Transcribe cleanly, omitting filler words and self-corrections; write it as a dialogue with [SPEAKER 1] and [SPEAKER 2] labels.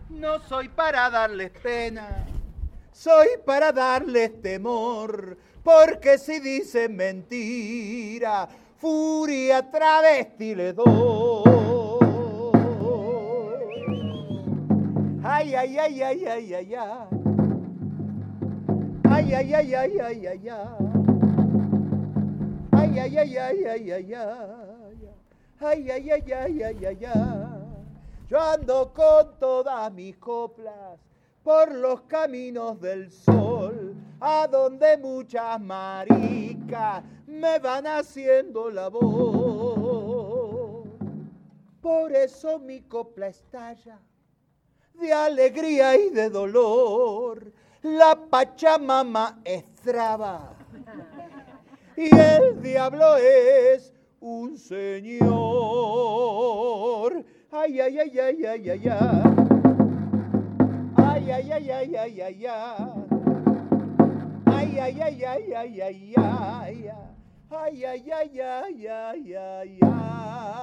[SPEAKER 1] No soy para darles pena, soy para darles temor, porque si dicen mentira, furia travesti le doy. Ay, ay, ay, ay, ay, ay, ay. Ay, ay, ay, ay, ay, ay, ay. Ay, ay, ay, ay, ay, ay, ay. Ay, ay, ay, ay, ay, ay, ay. Yo ando con todas mis coplas por los caminos del sol, a donde muchas maricas me van haciendo la voz. Por eso mi copla estalla de alegría y de dolor. La Pachamama es traba y el diablo es un señor. Ay, ay, ay, ay, ay, ay, ay. Ay, ay, ay, ay, ay, ay, ay. Ay, ay, ay, ay, ay, ay, ay. Ay, ay, ay, ay, ay, ay, ay.